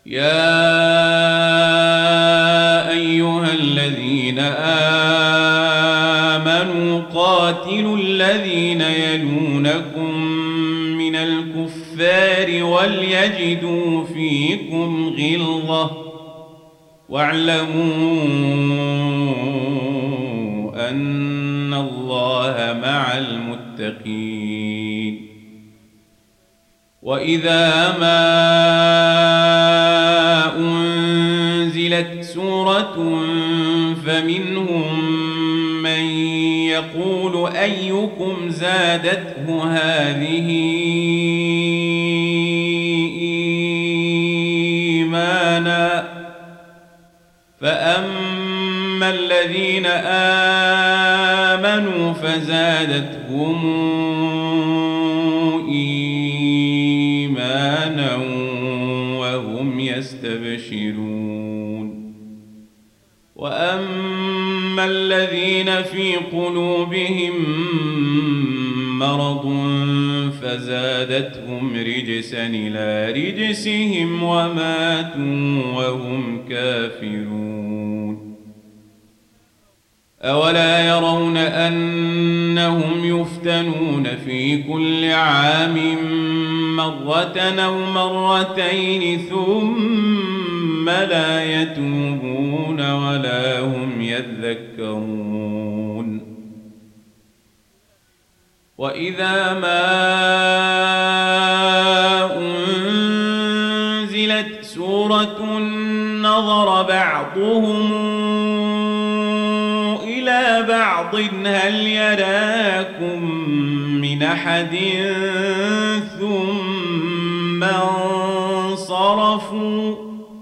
يا أيها الذين آمنوا قاتلوا الذين يلونكم من الكفار وليجدوا فيكم غلظة واعلموا أن الله مع المتقين. وإذا ما أنزلت سورة فمنهم من يقول أيكم زادته هذه إيمانا فأما الذين آمنوا فزادتهم إيمانا وهم يستبشرون. وأما الذين في قلوبهم مرض فزادتهم رجسا إلى رجسهم وماتوا وهم كافرون. أولا يرون أنهم يفتنون في كل عام مرة أو مرتين ثم لا يتوبون ولا هم يذكرون. وإذا ما أنزلت سورة نظر بعضهم إلى بعض هل يراكم من أحد ثم انصرفوا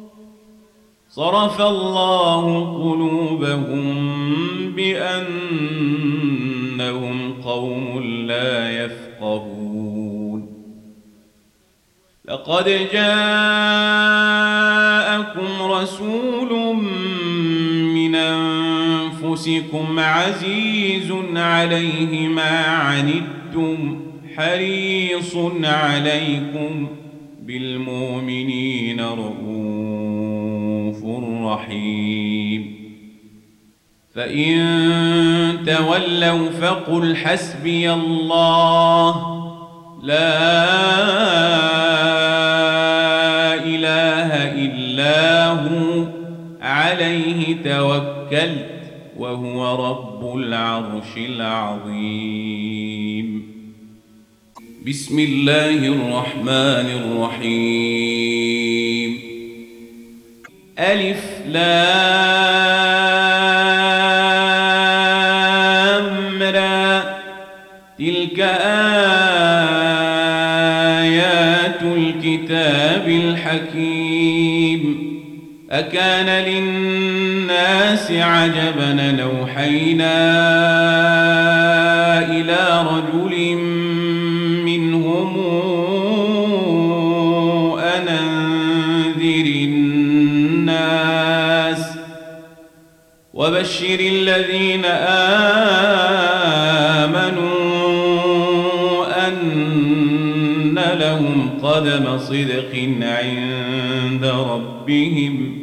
صرف الله قلوبهم بأنهم قوم لا يفقهون. لقد جاءكم رسول من أنفسكم عزيز عليه ما عنتم حريص عليكم بالمؤمنين رؤوف رحيم. فإن تولوا فقل حسبي الله لا إله إلا هو عليه توكلت وهو رب العرش العظيم. بسم الله الرحمن الرحيم. ألف لام را تلك آيات الكتاب الحكيم. أكان للناس عجبا أوحينا إلى رجل منهم أن أنذر الناس وبشر الذين آمنوا أن لهم قدم صدق عند ربهم.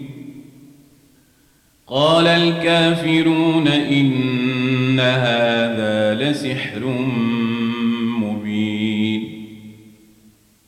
قال الكافرون إن هذا لسحر